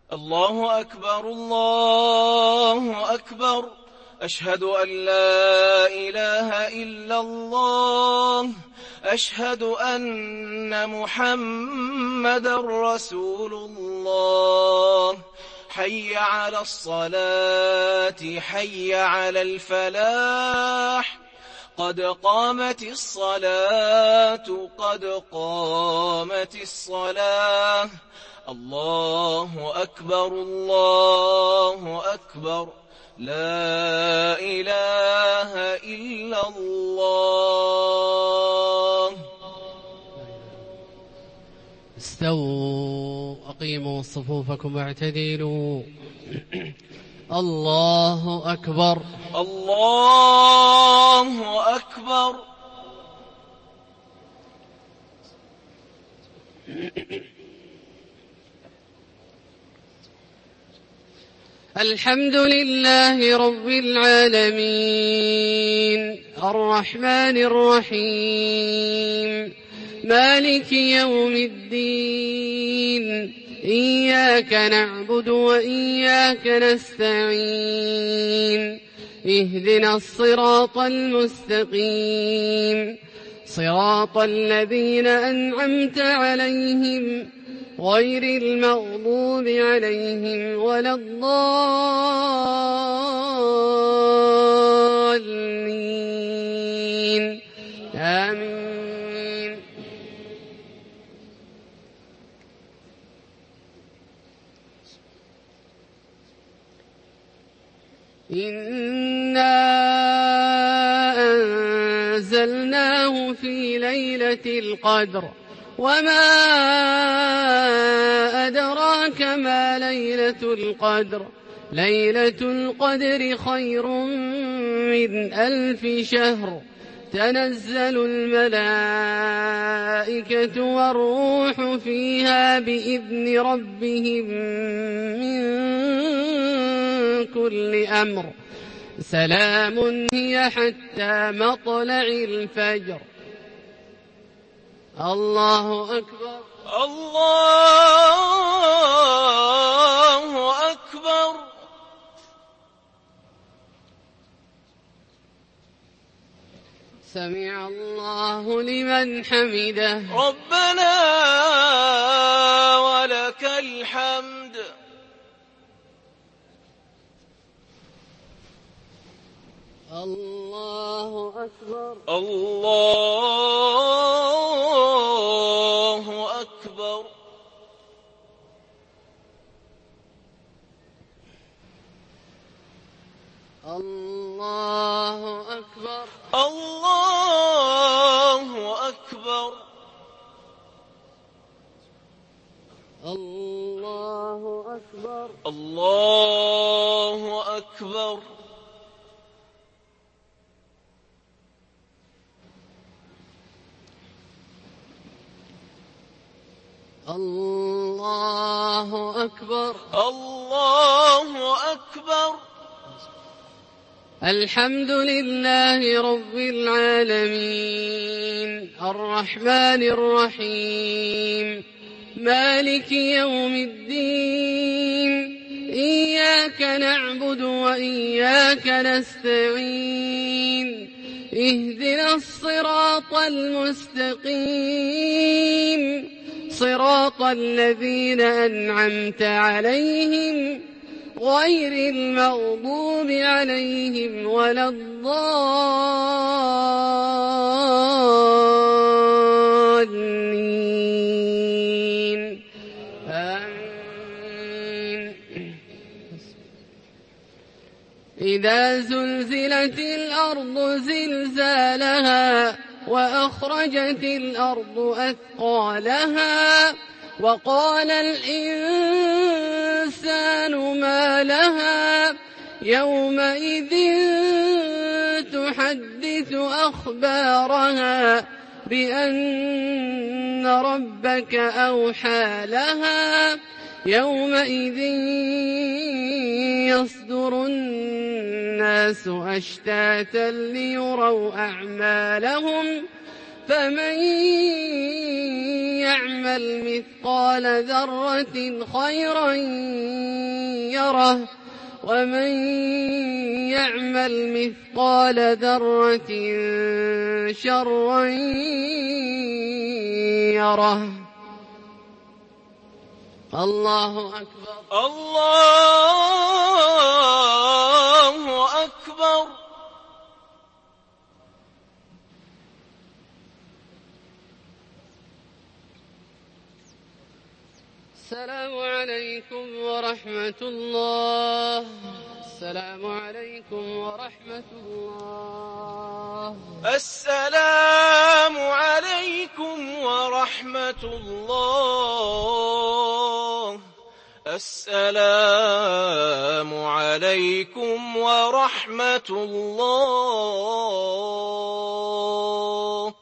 الله أكبر الله أكبر. أشهد أن لا إله إلا الله. أشهد أن محمدا رسول الله. حي على الصلاة حي على الفلاح. قد قامت الصلاة قد قامت الصلاة. الله أكبر الله أكبر. لا إله إلا الله. استووا أقيموا صفوفكم واعتدلوا. الله أكبر الله أكبر. الحمد لله رب العالمين الرحمن الرحيم مالك يوم الدين. إياك نعبد وإياك نستعين. اهدنا الصراط المستقيم صراط الذين أنعمت عليهم غير المغضوب عليهم ولا الضالين. آمين. إنا أنزلناه في ليلة القدر وما أدراك ما ليلة القدر. ليلة القدر خير من 1000 شهر. تنزل الملائكة والروح فيها بإذن ربهم من كل أمر. سلام هي حتى مطلع الفجر. الله أكبر الله أكبر. سمع الله لمن حمده. ربنا ولك الحمد. الله أكبر الله أكبر. الله أكبر الله أكبر. الله أكبر الله أكبر. الله أكبر الله أكبر. الحمد لله رب العالمين الرحمن الرحيم مالك يوم الدين. إياك نعبد وإياك نستعين. اهدنا الصراط المستقيم صراط الذين أنعمت عليهم غير المغضوب عليهم ولا الضالين. آمين. إذا زلزلت الأرض زلزالها وأخرجت الأرض أثقالها وقال الإنسان ما لها يومئذ تحدث أخبارها بأن ربك أوحى لها. يومئذ يصدر الناس أشتاتا ليروا أعمالهم فمن يعمل مثقال ذرة خيرا يره ومن يعمل مثقال ذرة شرا يره. الله أكبر. الله أكبر. السلام عليكم ورحمة الله. السلام عليكم ورحمة الله. السلام عليكم ورحمة الله. السلام عليكم ورحمة الله.